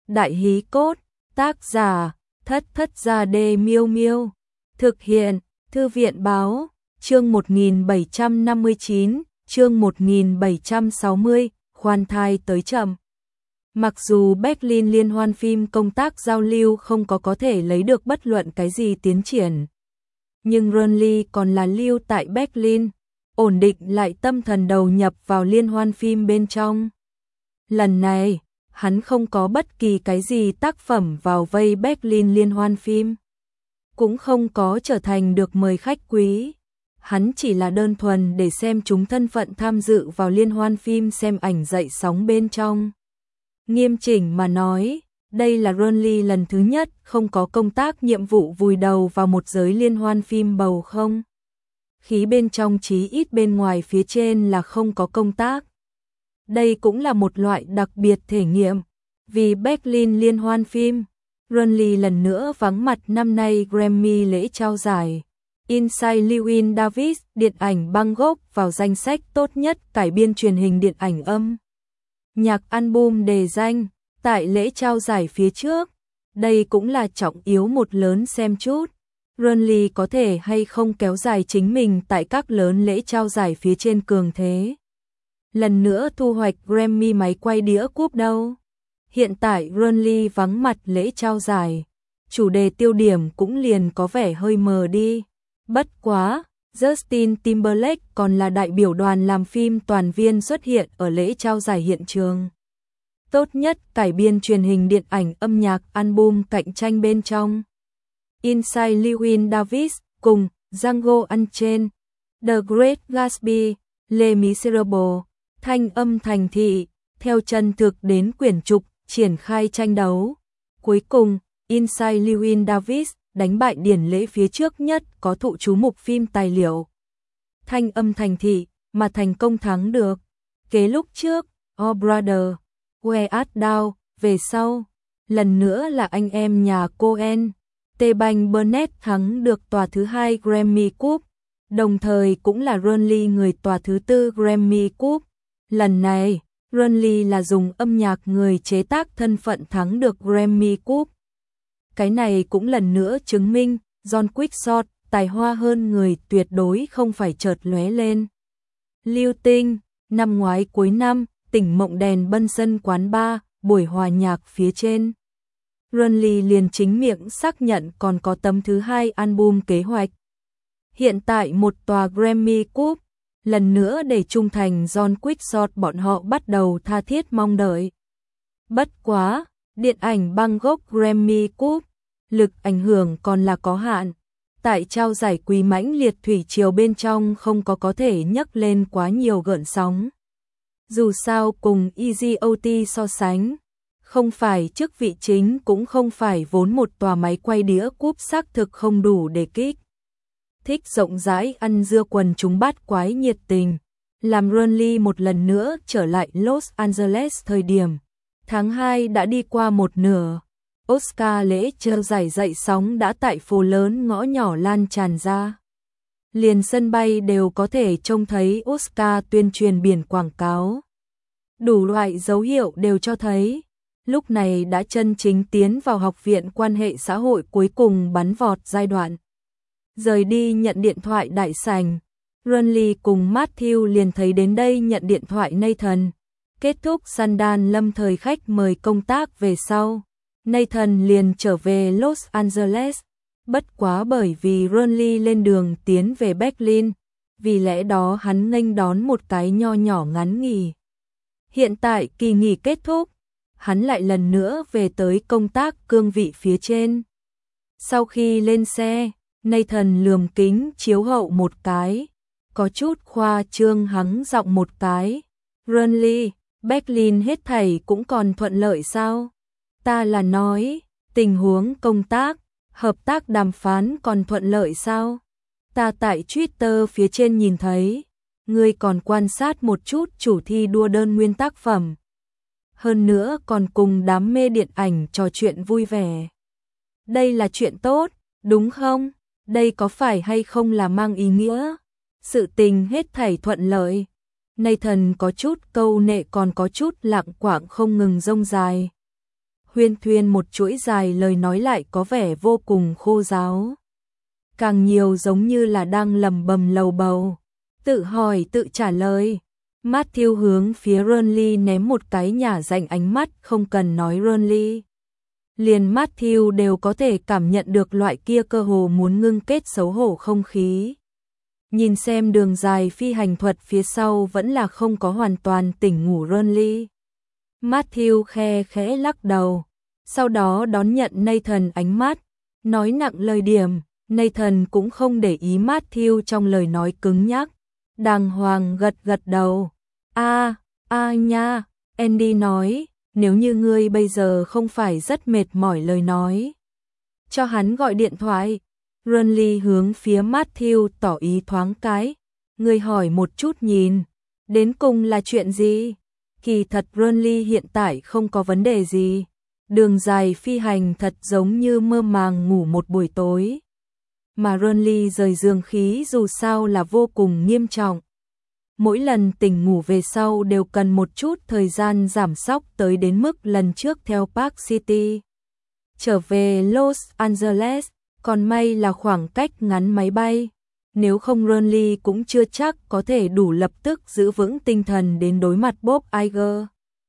Đại hí cốt, tác giả, Thất Thất Gia Đê Miêu Miêu. Thực hiện, Thư viện báo, chương 1759, chương 1760, khoan thai tới chậm. Mặc dù Berlin liên hoan phim công tác giao lưu không có thể lấy được bất luận cái gì tiến triển, nhưng Rönnli còn là lưu tại Berlin, ổn định lại tâm thần đầu nhập vào liên hoan phim bên trong. Lần này, hắn không có bất kỳ cái gì tác phẩm vào vây Berlin liên hoan phim, cũng không có trở thành được mời khách quý. Hắn chỉ là đơn thuần để xem chúng thân phận tham dự vào liên hoan phim xem ảnh dậy sóng bên trong. Nghiêm chỉnh mà nói, đây là Rönnli lần thứ nhất không có công tác nhiệm vụ vùi đầu vào một giới liên hoan phim bầu không khí bên trong, chí ít bên ngoài phía trên là không có công tác. Đây cũng là một loại đặc biệt thể nghiệm, vì Berlin liên hoan phim, Rönnli lần nữa vắng mặt năm nay Grammy lễ trao giải. Inside Llewyn Davis điện ảnh Bangkok vào danh sách tốt nhất cải biên truyền hình điện ảnh âm nhạc album đề danh tại lễ trao giải phía trước. Đây cũng là trọng yếu một lớn xem chút Rönnli có thể hay không kéo dài chính mình tại các lớn lễ trao giải phía trên cường thế, lần nữa thu hoạch Grammy máy quay đĩa cúp đâu. Hiện tại Rönnli vắng mặt lễ trao giải, chủ đề tiêu điểm cũng liền có vẻ hơi mờ đi. Bất quá, Justin Timberlake còn là đại biểu đoàn làm phim toàn viên xuất hiện ở lễ trao giải hiện trường. Tốt nhất cải biên truyền hình điện ảnh âm nhạc album cạnh tranh bên trong. Inside Llewyn Davis cùng Django Unchained, The Great Gatsby, Les Miserables, Thanh âm thành thị, theo chân thực đến quyển trục, triển khai tranh đấu. Cuối cùng, Inside Llewyn Davis đánh bại điển lễ phía trước nhất có thụ chú mục phim tài liệu Thanh âm thành thị mà thành công thắng được. Kế lúc trước, Oh Brother, Where Art Thou, về sau, lần nữa là anh em nhà Coen, T-Banh Burnett thắng được tòa thứ 2 Grammy Cup, đồng thời cũng là Rönnli người tòa thứ 4 Grammy Cup. Lần này, Rönnli là dùng âm nhạc người chế tác thân phận thắng được Grammy Cup. Cái này cũng lần nữa chứng minh John Quixote tài hoa hơn người tuyệt đối không phải chợt lóe lên. Lưu tinh, năm ngoái cuối năm, tỉnh Mộng Đèn Bân Sân quán bar, buổi hòa nhạc phía trên. Rönnli liền chính miệng xác nhận còn có tấm thứ 2 album kế hoạch. Hiện tại một tòa Grammy Cup, lần nữa để trung thành John Quixote bọn họ bắt đầu tha thiết mong đợi. Bất quá, điện ảnh Bangkok Grammy Cup, lực ảnh hưởng còn là có hạn. Tại trao giải quý mãnh liệt thủy triều bên trong không có thể nhấc lên quá nhiều gợn sóng. Dù sao cùng EGOT so sánh, không phải chức vị chính cũng không phải vốn một tòa máy quay đĩa cúp xác thực không đủ để kích thích rộng rãi ăn dưa quần chúng bát quái nhiệt tình, làm Rönnli một lần nữa trở lại Los Angeles thời điểm. Tháng 2 đã đi qua một nửa, Oscar lễ trao giải dậy sóng đã tại phố lớn ngõ nhỏ lan tràn ra. Liền sân bay đều có thể trông thấy Oscar tuyên truyền biển quảng cáo. Đủ loại dấu hiệu đều cho thấy, lúc này đã chân chính tiến vào học viện quan hệ xã hội cuối cùng bắn vọt giai đoạn. Rời đi nhận điện thoại đại sảnh, Rönnli cùng Matthew liền thấy đến đây nhận điện thoại Nathan. Kết thúc Sundance lâm thời khách mời công tác về sau, Nathan liền trở về Los Angeles. Bất quá bởi vì Rönnli lên đường tiến về Berlin, vì lẽ đó hắn nghênh đón một cái nho nhỏ ngắn nghỉ. Hiện tại kỳ nghỉ kết thúc, hắn lại lần nữa về tới công tác cương vị phía trên. Sau khi lên xe, Nathan lườm kính chiếu hậu một cái, có chút khoa trương hắng giọng một cái. Rönnli, Berlin hết thảy cũng còn thuận lợi sao? Ta là nói, tình huống công tác, hợp tác đàm phán còn thuận lợi sao? Ta tại Twitter phía trên nhìn thấy, ngươi còn quan sát một chút chủ thi đua đơn nguyên tác phẩm. Hơn nữa còn cùng đám mê điện ảnh trò chuyện vui vẻ. Đây là chuyện tốt, đúng không? Đây có phải hay không là mang ý nghĩa sự tình hết thảy thuận lợi? Nathan có chút câu nệ còn có chút lặng quạng không ngừng rông dài. huyên thuyên một chuỗi dài lời nói lại có vẻ vô cùng khô ráo. Càng nhiều giống như là đang lầm bầm lầu bầu, tự hỏi tự trả lời. Matthew hướng phía Ronly ném một cái nhả dành ánh mắt không cần nói Ronly. Liền Matthew đều có thể cảm nhận được loại kia cơ hồ muốn ngưng kết xấu hổ không khí. Nhìn xem đường dài phi hành thuật phía sau vẫn là không có hoàn toàn tỉnh ngủ Ronly. Matthew khe khẽ lắc đầu, sau đó đón nhận Nathan ánh mắt, nói nặng lời điểm. Nathan cũng không để ý Matthew trong lời nói cứng nhắc, đàng hoàng gật gật đầu. Nha, Andy nói, nếu như ngươi bây giờ không phải rất mệt mỏi lời nói, cho hắn gọi điện thoại. Ronly hướng phía Matthew tỏ ý thoáng cái, ngươi hỏi một chút nhìn, đến cùng là chuyện gì? Kỳ thật Ronly hiện tại không có vấn đề gì, đường dài phi hành thật giống như mơ màng ngủ một buổi tối. Mà Ronly rời giường khí dù sao là vô cùng nghiêm trọng. Mỗi lần tỉnh ngủ về sau đều cần một chút thời gian giảm sóc tới đến mức lần trước theo Park City trở về Los Angeles, còn may là khoảng cách ngắn máy bay. Nếu không Ronly cũng chưa chắc có thể đủ lập tức giữ vững tinh thần đến đối mặt Bob Iger.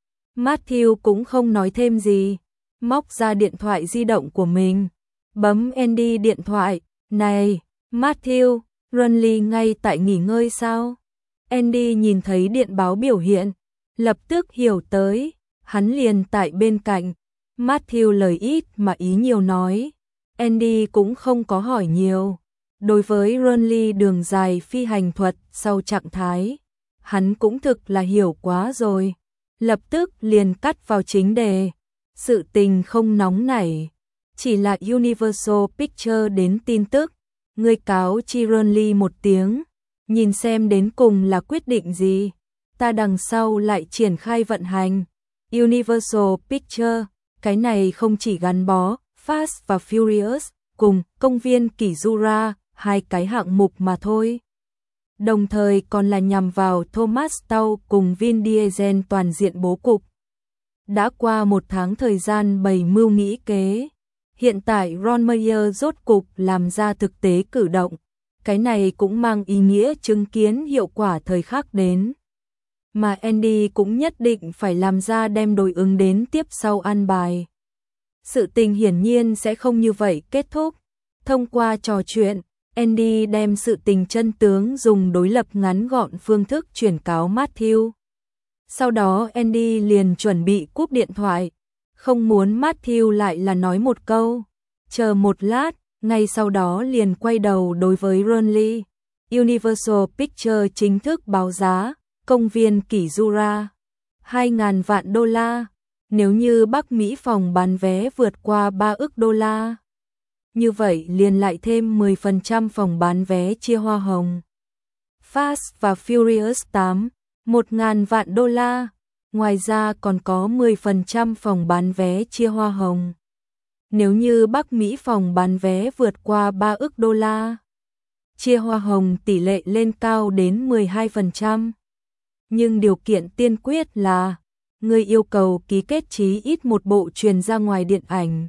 Matthew cũng không nói thêm gì, móc ra điện thoại di động của mình, bấm Andy điện thoại. Này, Matthew, Ronly ngay tại nghỉ ngơi sao? Andy nhìn thấy điện báo biểu hiện, lập tức hiểu tới, hắn liền tại bên cạnh. Matthew lời ít mà ý nhiều nói, Andy cũng không có hỏi nhiều. Đối với Ronly đường dài phi hành thuật sau trạng thái, hắn cũng thực là hiểu quá rồi. Lập tức liền cắt vào chính đề, sự tình không nóng nảy. Chỉ là Universal Pictures đến tin tức, ngươi cáo chi Ronly một tiếng, nhìn xem đến cùng là quyết định gì, ta đằng sau lại triển khai vận hành. Universal Pictures, cái này không chỉ gắn bó Fast và Furious cùng công viên Kỷ Jura, hai cái hạng mục mà thôi. Đồng thời còn là nhằm vào Thomas Tau cùng Vin Diesel toàn diện bố cục. Đã qua một tháng thời gian bày mưu nghĩ kế, hiện tại Ron Meyer rốt cục làm ra thực tế cử động, cái này cũng mang ý nghĩa chứng kiến hiệu quả thời khắc đến. Mà Andy cũng nhất định phải làm ra đem đối ứng đến tiếp sau an bài. Sự tình hiển nhiên sẽ không như vậy kết thúc. Thông qua trò chuyện, Andy đem sự tình chân tướng dùng đối lập ngắn gọn phương thức chuyển cáo Matthew. Sau đó Andy liền chuẩn bị cúp điện thoại, không muốn Matthew lại là nói một câu. Chờ một lát, ngay sau đó liền quay đầu đối với Ronly. Universal Pictures chính thức báo giá, công viên Kỷ Jura, 2.000 vạn đô la. Nếu như Bắc Mỹ phòng bán vé vượt qua 3 ức đô la, như vậy liền lại thêm 10% phòng bán vé chia hoa hồng. Fast và Furious 8, 1.000 vạn đô la. Ngoài ra còn có 10% phòng bán vé chia hoa hồng. Nếu như Bắc Mỹ phòng bán vé vượt qua 3 ức đô la, chia hoa hồng tỷ lệ lên cao đến 12%. Nhưng điều kiện tiên quyết là người yêu cầu ký kết chí ít một bộ truyền ra ngoài điện ảnh.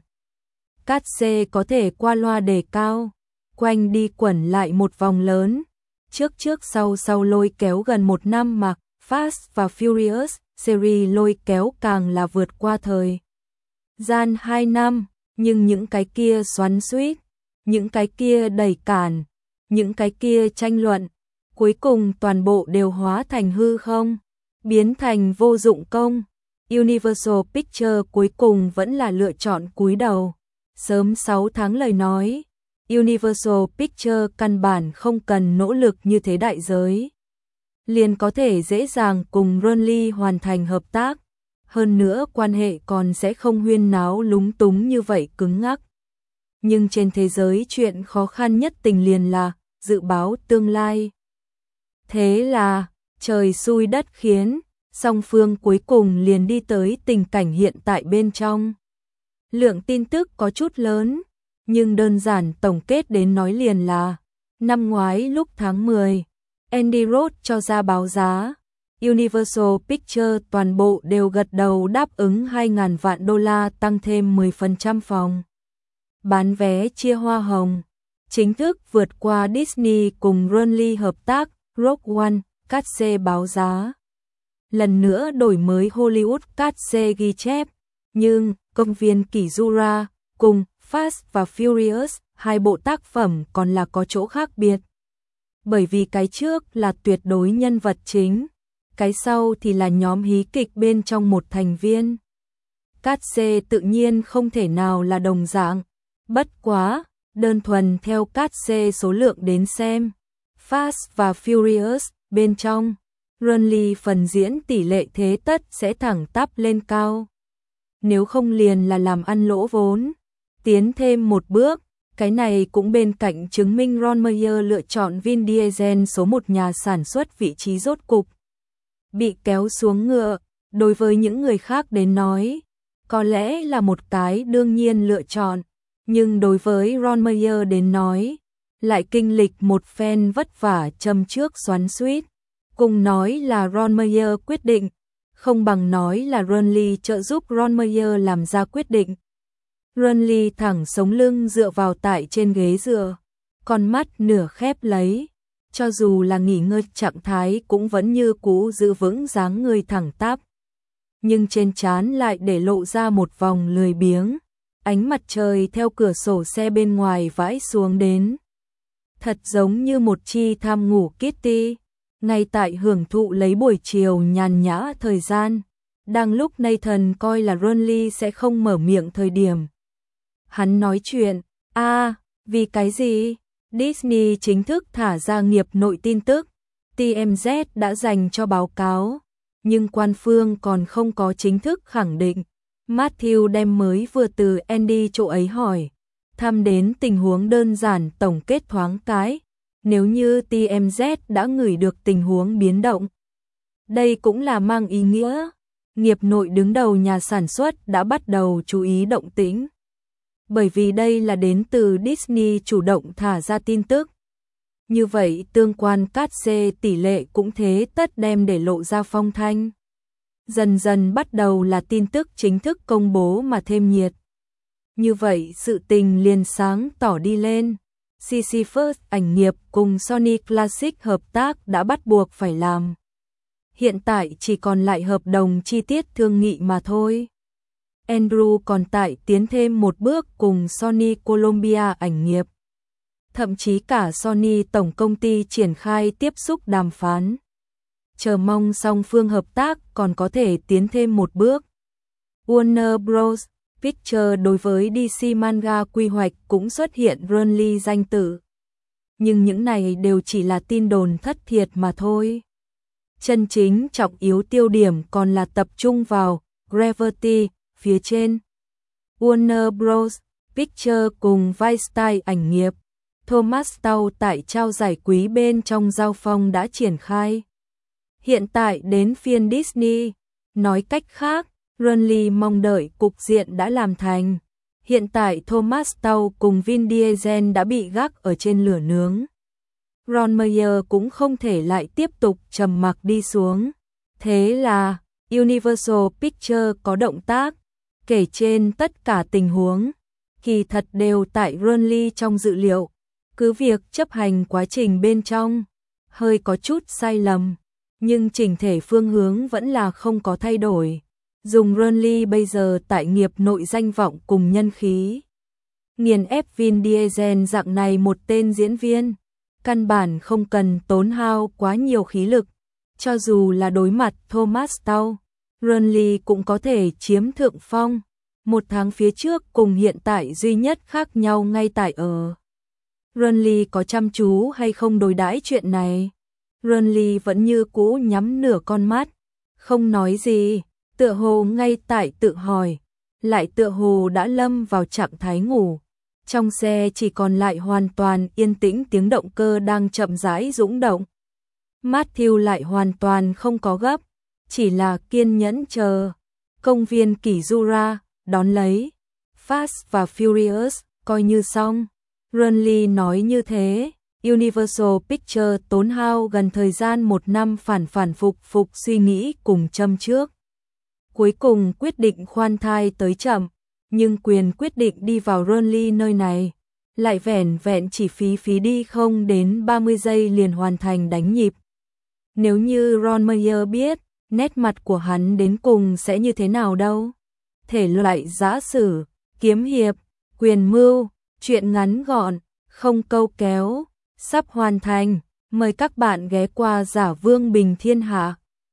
Cát xê có thể qua loa đề cao, quanh đi quẩn lại một vòng lớn, trước sau lôi kéo gần một năm mà Fast và Furious series lôi kéo càng là vượt qua thời gian 2 năm, nhưng những cái kia xoắn xuýt, những cái kia đẩy cản, những cái kia tranh luận, cuối cùng toàn bộ đều hóa thành hư không, biến thành vô dụng công. Universal Pictures cuối cùng vẫn là lựa chọn cúi đầu. Sớm 6 tháng lời nói, Universal Pictures căn bản không cần nỗ lực như thế đại giới, liền có thể dễ dàng cùng Ronly hoàn thành hợp tác. Hơn nữa quan hệ còn sẽ không huyên náo lúng túng như vậy cứng ngắc. Nhưng trên thế giới chuyện khó khăn nhất tình liền là dự báo tương lai. Thế là trời xui đất khiến, song phương cuối cùng liền đi tới tình cảnh hiện tại bên trong. Lượng tin tức có chút lớn, nhưng đơn giản tổng kết đến nói liền là năm ngoái lúc tháng 10, Andy Roth cho ra báo giá, Universal Pictures toàn bộ đều gật đầu đáp ứng 2.000 vạn đô la tăng thêm 10% phòng bán vé chia hoa hồng. Chính thức vượt qua Disney cùng Runly hợp tác, Rogue One, Katse báo giá. Lần nữa đổi mới Hollywood Katse ghi chép, nhưng Công viên Kỷ Jura cùng Fast và Furious, hai bộ tác phẩm còn là có chỗ khác biệt. Bởi vì cái trước là tuyệt đối nhân vật chính, cái sau thì là nhóm hí kịch bên trong một thành viên. Katse tự nhiên không thể nào là đồng dạng, bất quá, đơn thuần theo Katse số lượng đến xem. Fast và Furious bên trong, Runly phần diễn tỷ lệ thế tất sẽ thẳng tắp lên cao. Nếu không liền là làm ăn lỗ vốn. Tiến thêm một bước, cái này cũng bên cạnh chứng minh Ron Meyer lựa chọn Vin Diesel số một nhà sản xuất vị trí rốt cục. Bị kéo xuống ngựa, đối với những người khác đến nói, có lẽ là một cái đương nhiên lựa chọn, nhưng đối với Ron Meyer đến nói, lại kinh lịch một phen vất vả châm trước xoắn xuýt. Cùng nói là Ron Meyer quyết định, không bằng nói là Runly trợ giúp Ron Meyer làm ra quyết định. Runly thẳng sống lưng dựa vào tại trên ghế dựa, con mắt nửa khép lấy, cho dù là nghỉ ngơi trạng thái cũng vẫn như cũ giữ vững dáng người thẳng tắp. Nhưng trên trán lại để lộ ra một vòng lười biếng, ánh mặt trời theo cửa sổ xe bên ngoài vãi xuống đến. Thật giống như một chi tham ngủ Kitty, ngay tại hưởng thụ lấy buổi chiều nhàn nhã thời gian, đang lúc Nathan coi là Runly sẽ không mở miệng thời điểm. Hắn nói chuyện, vì cái gì? Disney chính thức thả ra nghiệp nội tin tức, TMZ đã dành cho báo cáo, nhưng quan phương còn không có chính thức khẳng định. Matthew đem mới vừa từ Andy chỗ ấy hỏi, thăm đến tình huống đơn giản tổng kết thoáng cái, nếu như TMZ đã ngửi được tình huống biến động. Đây cũng là mang ý nghĩa, nghiệp nội đứng đầu nhà sản xuất đã bắt đầu chú ý động tĩnh. Bởi vì đây là đến từ Disney chủ động thả ra tin tức. Như vậy tương quan Katse tỷ lệ cũng thế tất đem để lộ ra phong thanh. Dần dần bắt đầu là tin tức chính thức công bố mà thêm nhiệt. Như vậy sự tình liền sáng tỏ đi lên. CC First ảnh nghiệp cùng Sony Classic hợp tác đã bắt buộc phải làm. Hiện tại chỉ còn lại hợp đồng chi tiết thương nghị mà thôi. Andrew còn tại tiến thêm một bước cùng Sony Columbia ảnh nghiệp. Thậm chí cả Sony tổng công ty triển khai tiếp xúc đàm phán. Chờ mong song phương hợp tác còn có thể tiến thêm một bước. Warner Bros. Pictures đối với DC Manga quy hoạch cũng xuất hiện Runly danh tử. Nhưng những này đều chỉ là tin đồn thất thiệt mà thôi. Chân chính trọng yếu tiêu điểm còn là tập trung vào Gravity phía trên. Warner Bros. Pictures cùng Vice ảnh nghiệp. Thomas Tau tại trao giải quý bên trong giao phong đã triển khai. Hiện tại đến phiên Disney, nói cách khác, Runly mong đợi cục diện đã làm thành. Hiện tại Thomas Tau cùng Vin Diesel đã bị gác ở trên lửa nướng. Ron Meyer cũng không thể lại tiếp tục trầm mặc đi xuống. Thế là, Universal Pictures có động tác, kể trên tất cả tình huống, kỳ thật đều tại Runly trong dự liệu. Cứ việc chấp hành quá trình bên trong, hơi có chút sai lầm, nhưng chỉnh thể phương hướng vẫn là không có thay đổi. Dùng Runly bây giờ tại nghiệp nội danh vọng cùng nhân khí. Nghiền ép Vin Diesel dạng này một tên diễn viên, căn bản không cần tốn hao quá nhiều khí lực. Cho dù là đối mặt Thomas Tau, Runly cũng có thể chiếm thượng phong. Một tháng phía trước cùng hiện tại duy nhất khác nhau ngay tại ở Runly có chăm chú hay không đối đãi chuyện này. Runly vẫn như cũ nhắm nửa con mắt, không nói gì, tựa hồ ngay tại tự hỏi, lại tựa hồ đã lâm vào trạng thái ngủ. Trong xe chỉ còn lại hoàn toàn yên tĩnh, tiếng động cơ đang chậm rãi dũng động. Matthew lại hoàn toàn không có gấp, chỉ là kiên nhẫn chờ. Công viên Kỷ Jura đón lấy, Fast và Furious coi như xong. Runly nói như thế, Universal Pictures tốn hao gần thời gian 1 năm phản phục suy nghĩ cùng châm trước. Cuối cùng quyết định khoan thai tới chậm, nhưng quyền quyết định đi vào Burnley nơi này, lại vẻn vẹn chỉ phí đi không đến 30 giây liền hoàn thành đánh nhịp. Nếu như Ron Meyer biết, nét mặt của hắn đến cùng sẽ như thế nào đâu. Thể loại giã sử, kiếm hiệp, quyền mưu, truyện ngắn gọn, không câu kéo, sắp hoàn thành. Mời các bạn ghé qua Giả Vương Bình Thiên Hạ.